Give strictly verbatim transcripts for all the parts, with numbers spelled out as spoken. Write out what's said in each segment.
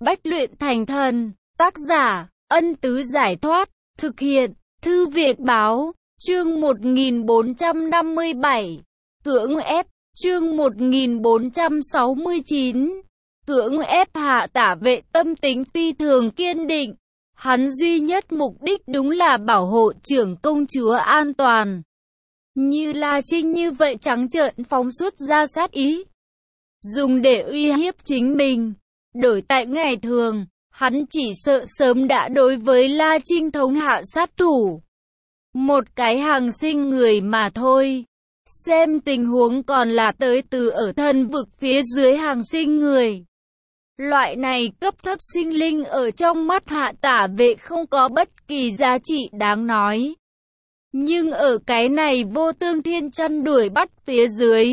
Bách luyện thành thần. Tác giả, Ân Tứ Giải Thoát. Thực hiện, Thư Việt Báo. Chương một nghìn bốn trăm năm mươi bảy. Cưỡng ép. Chương một nghìn bốn trăm sáu mươi chín. Cưỡng ép Hạ Tả Vệ tâm tính phi thường kiên định. Hắn duy nhất mục đích đúng là bảo hộ trưởng công chúa an toàn. Như La Trinh như vậy trắng trợn phóng xuất ra sát ý, dùng để uy hiếp chính mình. Đổi tại ngày thường, hắn chỉ sợ sớm đã đối với La Trinh thống hạ sát thủ. Một cái hàng sinh người mà thôi. Xem tình huống còn là tới từ ở thân vực phía dưới hàng sinh người. Loại này cấp thấp sinh linh ở trong mắt Hạ Tả Vệ không có bất kỳ giá trị đáng nói. Nhưng ở cái này vô tương thiên chăn đuổi bắt phía dưới,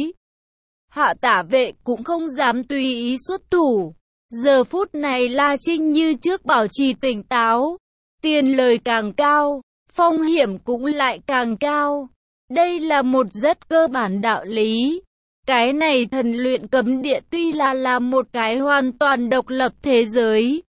Hạ Tả Vệ cũng không dám tùy ý xuất thủ. Giờ phút này La Trinh như trước bảo trì tỉnh táo. Tiền lời càng cao, phong hiểm cũng lại càng cao. Đây là một rất cơ bản đạo lý. Cái này thần luyện cấm địa tuy là là một cái hoàn toàn độc lập thế giới,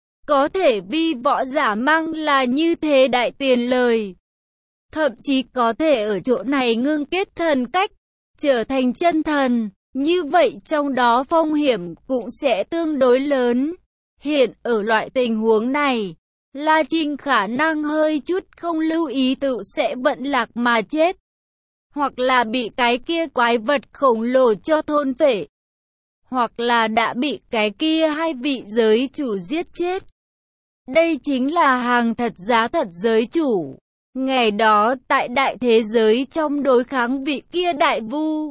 có thể vi võ giả mang là như thế đại tiền lời. Thậm chí có thể ở chỗ này ngưng kết thần cách, trở thành chân thần. Như vậy trong đó phong hiểm cũng sẽ tương đối lớn. Hiện ở loại tình huống này, La Trinh khả năng hơi chút không lưu ý tự sẽ vận lạc mà chết, hoặc là bị cái kia quái vật khổng lồ cho thôn phệ, hoặc là đã bị cái kia hai vị giới chủ giết chết. Đây chính là hàng thật giá thật giới chủ. Ngày đó tại đại thế giới trong đối kháng vị kia đại vu,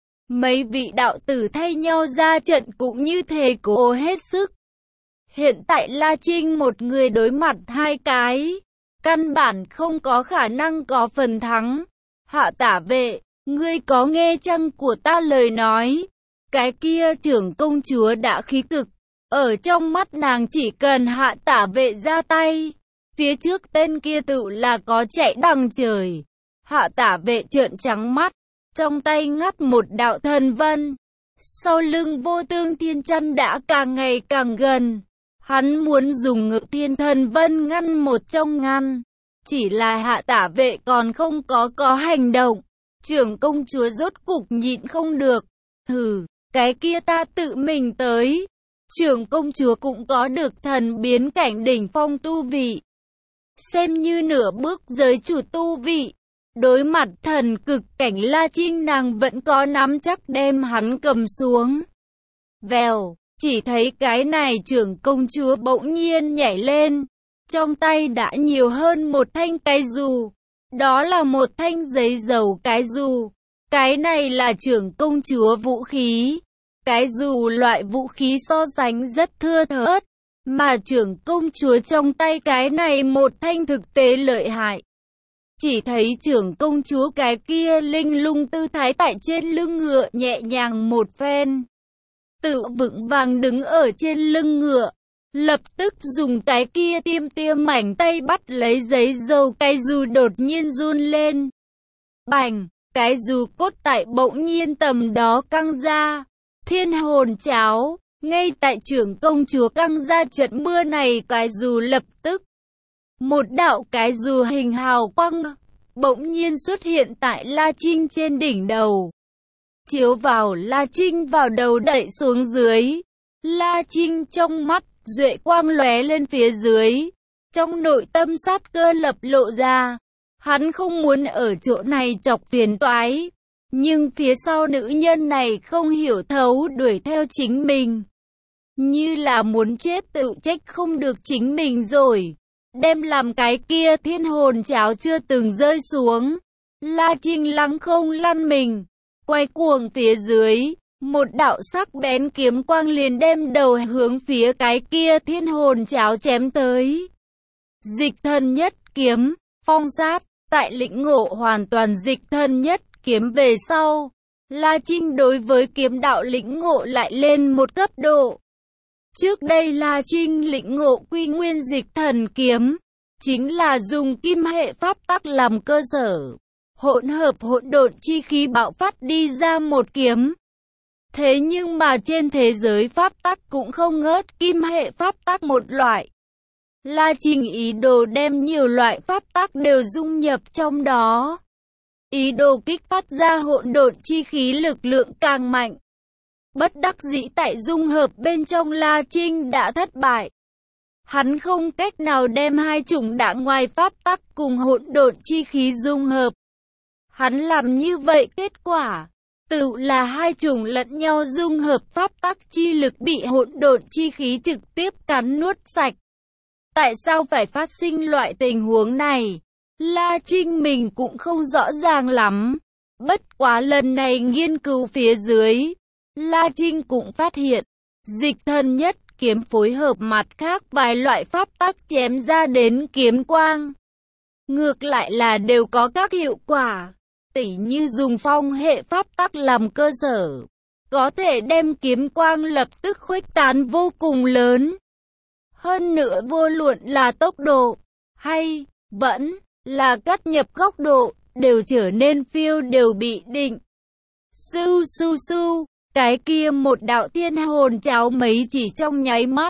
mấy vị đạo tử thay nhau ra trận cũng như thế cố hết sức. Hiện tại La Trinh một người đối mặt hai cái, căn bản không có khả năng có phần thắng. Hạ Tả Vệ, ngươi có nghe chăng của ta lời nói? Cái kia trưởng công chúa đã khí cực. Ở trong mắt nàng chỉ cần Hạ Tả Vệ ra tay, phía trước tên kia tự là có chạy đằng trời. Hạ Tả Vệ trợn trắng mắt, trong tay ngắt một đạo thần vân. Sau lưng vô tương thiên chăn đã càng ngày càng gần. Hắn muốn dùng ngự thiên thần vân ngăn một trong ngăn. Chỉ là Hạ Tả Vệ còn không có có hành động. Trưởng công chúa rốt cục nhịn không được. Hừ, cái kia ta tự mình tới. Trưởng công chúa cũng có được thần biến cảnh đỉnh phong tu vị, xem như nửa bước giới chủ tu vị. Đối mặt thần cực cảnh La Trinh, nàng vẫn có nắm chắc đem hắn cầm xuống. Vèo, chỉ thấy cái này trưởng công chúa bỗng nhiên nhảy lên. Trong tay đã nhiều hơn một thanh cái dù. Đó là một thanh giấy dầu cái dù. Cái này là trưởng công chúa vũ khí. Cái dù loại vũ khí so sánh rất thưa thớt, mà trưởng công chúa trong tay cái này một thanh thực tế lợi hại. Chỉ thấy trưởng công chúa cái kia linh lung tư thái tại trên lưng ngựa nhẹ nhàng một phen, tự vững vàng đứng ở trên lưng ngựa. Lập tức dùng cái kia tiêm tiêm mảnh tay bắt lấy giấy dầu cái dù đột nhiên run lên. Bành, cái dù cốt tại bỗng nhiên tầm đó căng ra. Thiên hồn cháo, ngay tại trưởng công chúa căng ra trận mưa này, cái dù lập tức, một đạo cái dù hình hào quang bỗng nhiên xuất hiện tại La Trinh trên đỉnh đầu, chiếu vào La Trinh vào đầu đẩy xuống dưới. La Trinh trong mắt duệ quang lóe lên phía dưới, trong nội tâm sát cơ lập lộ ra. Hắn không muốn ở chỗ này chọc phiền toái, nhưng phía sau nữ nhân này không hiểu thấu đuổi theo chính mình, như là muốn chết tự trách không được chính mình rồi. Đem làm cái kia thiên hồn cháo chưa từng rơi xuống, La Trinh lăng không lăn mình, quay cuồng phía dưới. Một đạo sắc bén kiếm quang liền đem đầu hướng phía cái kia thiên hồn cháo chém tới. Dịch thân nhất kiếm, phong sát. Tại lĩnh ngộ hoàn toàn dịch thân nhất kiếm về sau, La Trinh đối với kiếm đạo lĩnh ngộ lại lên một cấp độ. Trước đây La Trinh lĩnh ngộ quy nguyên dịch thần kiếm, chính là dùng kim hệ pháp tắc làm cơ sở, hỗn hợp hỗn độn chi khí bạo phát đi ra một kiếm. Thế nhưng mà trên thế giới pháp tắc cũng không ngớt kim hệ pháp tắc một loại. La Trinh ý đồ đem nhiều loại pháp tắc đều dung nhập trong đó. Ý đồ kích phát ra hỗn độn chi khí lực lượng càng mạnh. Bất đắc dĩ tại dung hợp bên trong La Trinh đã thất bại. Hắn không cách nào đem hai chủng đạn ngoài pháp tắc cùng hỗn độn chi khí dung hợp. Hắn làm như vậy kết quả tự là hai chủng lẫn nhau dung hợp pháp tắc chi lực bị hỗn độn chi khí trực tiếp cắn nuốt sạch. Tại sao phải phát sinh loại tình huống này? La Trinh mình cũng không rõ ràng lắm. Bất quá lần này nghiên cứu phía dưới, La Trinh cũng phát hiện, dịch thần nhất kiếm phối hợp mặt khác vài loại pháp tắc chém ra đến kiếm quang. Ngược lại là đều có các hiệu quả, tỉ như dùng phong hệ pháp tắc làm cơ sở, có thể đem kiếm quang lập tức khuếch tán vô cùng lớn. Hơn nữa vô luận là tốc độ, hay vẫn là cắt nhập góc độ, đều trở nên phiêu đều bị định. Su su su, cái kia một đạo thiên hồn cháo mấy chỉ trong nháy mắt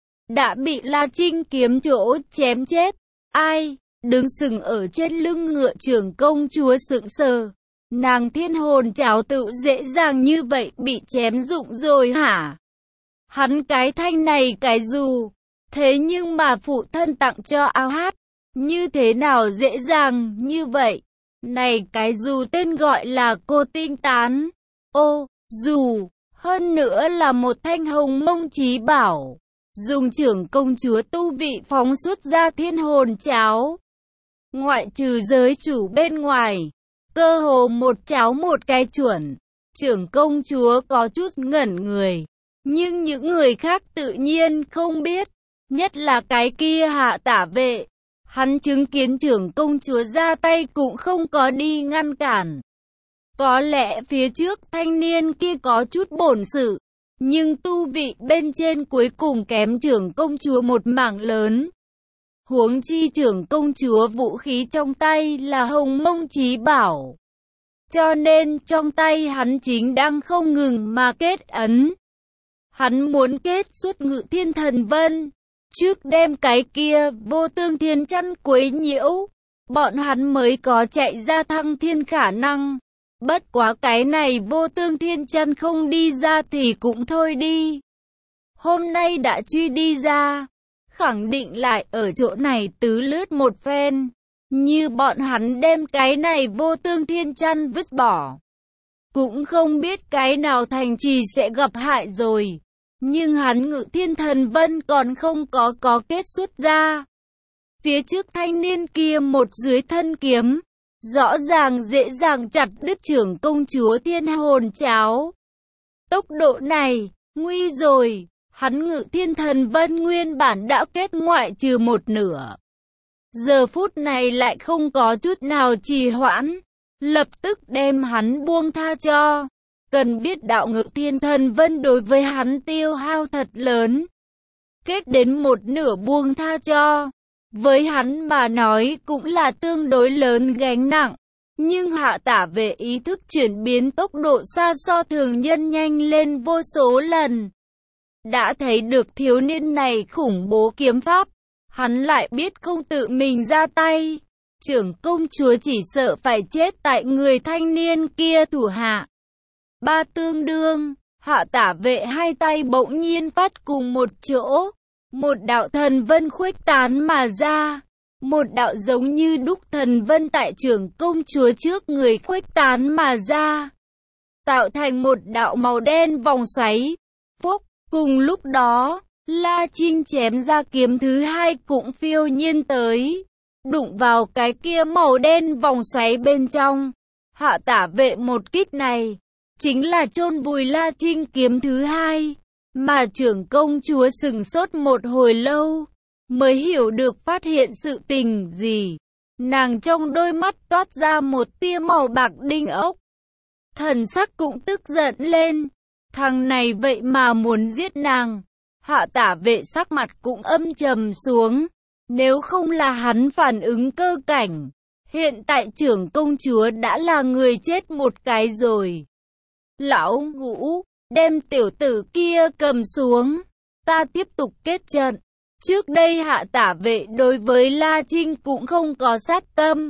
đã bị La Trinh kiếm chỗ chém chết. Ai? Đứng sừng ở trên lưng ngựa trưởng công chúa sững sờ. Nàng thiên hồn cháo tự dễ dàng như vậy bị chém rụng rồi hả? Hắn cái thanh này cái dù, thế nhưng mà phụ thân tặng cho áo hát, như thế nào dễ dàng như vậy? Này cái dù tên gọi là cô tinh tán. Ô, dù, hơn nữa là một thanh hồng mông chí bảo. Dùng trưởng công chúa tu vị phóng xuất ra thiên hồn cháo. Ngoại trừ giới chủ bên ngoài, cơ hồ một cháo một cái chuẩn. Trưởng công chúa có chút ngẩn người, nhưng những người khác tự nhiên không biết. Nhất là cái kia Hạ Tả Vệ. Hắn chứng kiến trưởng công chúa ra tay cũng không có đi ngăn cản. Có lẽ phía trước thanh niên kia có chút bổn sự, nhưng tu vị bên trên cuối cùng kém trưởng công chúa một mảng lớn. Huống chi trưởng công chúa vũ khí trong tay là hồng mông chí bảo. Cho nên trong tay hắn chính đang không ngừng mà kết ấn. Hắn muốn kết xuất Ngự Thiên Thần Vân. Trước đem cái kia vô tương thiên chăn quấy nhiễu, bọn hắn mới có chạy ra thăng thiên khả năng. Bất quá cái này vô tương thiên chăn không đi ra thì cũng thôi đi. Hôm nay đã truy đi ra, khẳng định lại ở chỗ này tứ lướt một phen. Như bọn hắn đem cái này vô tương thiên chăn vứt bỏ, cũng không biết cái nào thành trì sẽ gặp hại rồi. Nhưng hắn Ngự Thiên Thần Vân còn không có có kết xuất ra. Phía trước thanh niên kia một dưới thân kiếm, rõ ràng dễ dàng chặt đứt trưởng công chúa thiên hồn cháo. Tốc độ này, nguy rồi, hắn Ngự Thiên Thần Vân nguyên bản đã kết ngoại trừ một nửa. Giờ phút này lại không có chút nào trì hoãn, lập tức đem hắn buông tha cho. Cần biết đạo Ngự Thiên Thần Vân đối với hắn tiêu hao thật lớn. Kết đến một nửa buông tha cho, với hắn mà nói cũng là tương đối lớn gánh nặng. Nhưng Hạ Tả Vệ ý thức chuyển biến tốc độ xa so thường nhân nhanh lên vô số lần. Đã thấy được thiếu niên này khủng bố kiếm pháp, hắn lại biết không tự mình ra tay. Trưởng công chúa chỉ sợ phải chết tại người thanh niên kia thủ hạ. Ba tương đương, Hạ Tả Vệ hai tay bỗng nhiên phát cùng một chỗ. Một đạo thần vân khuếch tán mà ra. Một đạo giống như đúc thần vân tại trưởng công chúa trước người khuếch tán mà ra. Tạo thành một đạo màu đen vòng xoáy. Phúc, cùng lúc đó, La Trinh chém ra kiếm thứ hai cũng phiêu nhiên tới. Đụng vào cái kia màu đen vòng xoáy bên trong. Hạ Tả Vệ một kích này chính là chôn vùi La Trinh kiếm thứ hai, mà trưởng công chúa sừng sốt một hồi lâu, mới hiểu được phát hiện sự tình gì. Nàng trong đôi mắt toát ra một tia màu bạc đinh ốc. Thần sắc cũng tức giận lên, thằng này vậy mà muốn giết nàng. Hạ Tả Vệ sắc mặt cũng âm trầm xuống, nếu không là hắn phản ứng cơ cảnh, hiện tại trưởng công chúa đã là người chết một cái rồi. Lão Ngũ, đem tiểu tử kia cầm xuống, ta tiếp tục kết trận. Trước đây Hạ Tả Vệ đối với La Trinh cũng không có sát tâm.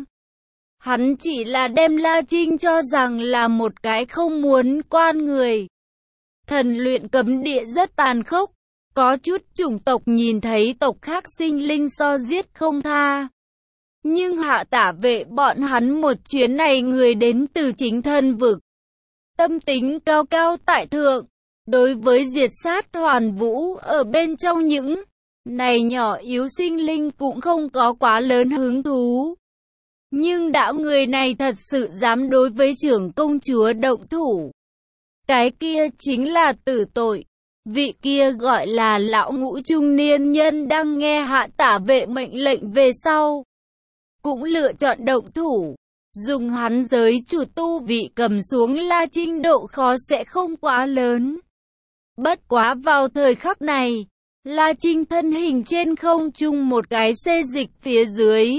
Hắn chỉ là đem La Trinh cho rằng là một cái không muốn quan người. Thần luyện cấm địa rất tàn khốc, có chút chủng tộc nhìn thấy tộc khác sinh linh so giết không tha. Nhưng Hạ Tả Vệ bọn hắn một chuyến này người đến từ chính thân vực. Tâm tính cao cao tại thượng, đối với diệt sát hoàn vũ ở bên trong những này nhỏ yếu sinh linh cũng không có quá lớn hứng thú. Nhưng đạo người này thật sự dám đối với trưởng công chúa động thủ. Cái kia chính là tử tội. Vị kia gọi là lão ngũ trung niên nhân đang nghe Hạ Tả Vệ mệnh lệnh về sau, cũng lựa chọn động thủ. Dùng hắn giới chủ tu vị cầm xuống La Trinh độ khó sẽ không quá lớn. Bất quá vào thời khắc này, La Trinh thân hình trên không trung một cái xê dịch phía dưới,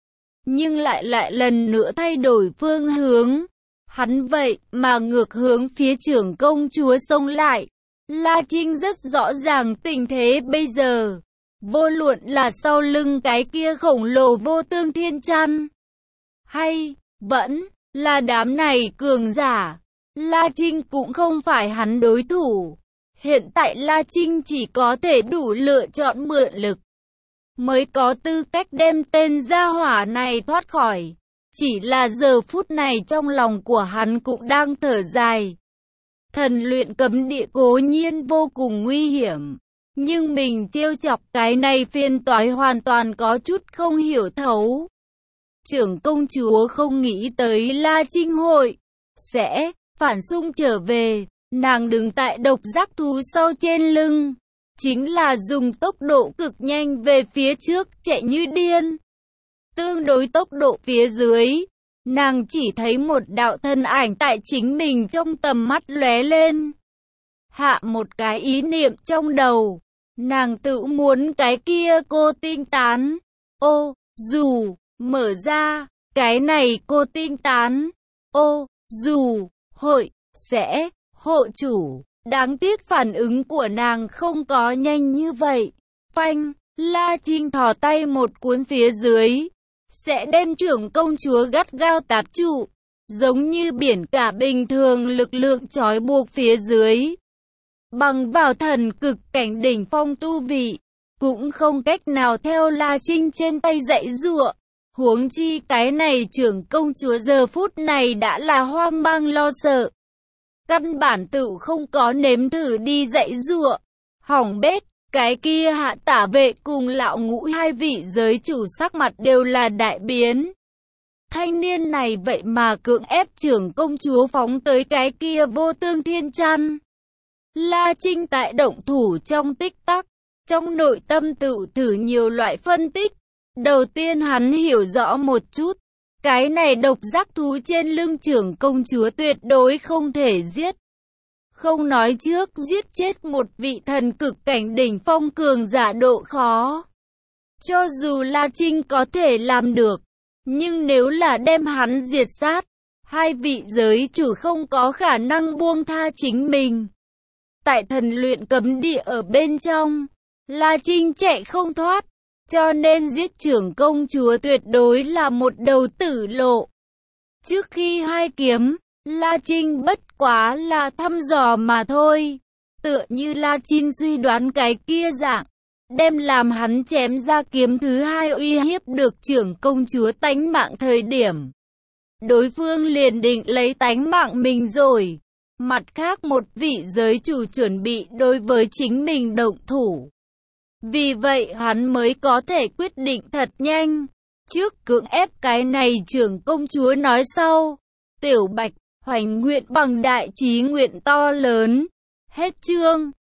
nhưng lại lại lần nữa thay đổi phương hướng. Hắn vậy mà ngược hướng phía trưởng công chúa xông lại. La Trinh rất rõ ràng tình thế bây giờ. Vô luận là sau lưng cái kia khổng lồ vô tương thiên chăn, hay vẫn là đám này cường giả, La Trinh cũng không phải hắn đối thủ. Hiện tại La Trinh chỉ có thể đủ lựa chọn mượn lực, mới có tư cách đem tên gia hỏa này thoát khỏi. Chỉ là giờ phút này trong lòng của hắn cũng đang thở dài. Thần luyện cấm địa cố nhiên vô cùng nguy hiểm, nhưng mình trêu chọc cái này phiền toái hoàn toàn có chút không hiểu thấu. Trưởng công chúa không nghĩ tới La Trinh hội sẽ phản xung trở về. Nàng đứng tại độc giác thú sau trên lưng, chính là dùng tốc độ cực nhanh về phía trước chạy như điên. Tương đối tốc độ phía dưới, nàng chỉ thấy một đạo thân ảnh tại chính mình trong tầm mắt lóe lên. Hạ một cái ý niệm trong đầu, nàng tự muốn cái kia cô tinh tán. Ô, dù, mở ra, cái này cô tinh tán. Ô, dù, hội, sẽ, hộ chủ. Đáng tiếc phản ứng của nàng không có nhanh như vậy. Phanh, La Trinh thò tay một cuốn phía dưới, sẽ đem trưởng công chúa gắt gao tạp trụ, giống như biển cả bình thường lực lượng trói buộc phía dưới. Bằng vào thần cực cảnh đỉnh phong tu vị, cũng không cách nào theo La Trinh trên tay dạy dụa. Huống chi cái này trưởng công chúa giờ phút này đã là hoang mang lo sợ. Căn bản tự không có nếm thử đi dạy dụa. Hỏng bét, cái kia Hạ Tả Vệ cùng lão ngũ hai vị giới chủ sắc mặt đều là đại biến. Thanh niên này vậy mà cưỡng ép trưởng công chúa phóng tới cái kia vô tương thiên chăn. La Trinh tại động thủ trong tích tắc, trong nội tâm tự thử nhiều loại phân tích. Đầu tiên hắn hiểu rõ một chút, cái này độc giác thú trên lưng trưởng công chúa tuyệt đối không thể giết. Không nói trước giết chết một vị thần cực cảnh đỉnh phong cường giả độ khó. Cho dù La Trinh có thể làm được, nhưng nếu là đem hắn diệt sát, hai vị giới chủ không có khả năng buông tha chính mình. Tại thần luyện cấm địa ở bên trong, La Trinh chạy không thoát, cho nên giết trưởng công chúa tuyệt đối là một đầu tử lộ. Trước khi hai kiếm, La Trinh bất quá là thăm dò mà thôi. Tựa như La Trinh suy đoán cái kia dạng, đem làm hắn chém ra kiếm thứ hai uy hiếp được trưởng công chúa tánh mạng thời điểm, đối phương liền định lấy tánh mạng mình rồi. Mặt khác một vị giới chủ chuẩn bị đối với chính mình động thủ. Vì vậy hắn mới có thể quyết định thật nhanh, trước cưỡng ép cái này trưởng công chúa nói sau. Tiểu Bạch, hoành nguyện bằng đại chí nguyện to lớn. Hết chương.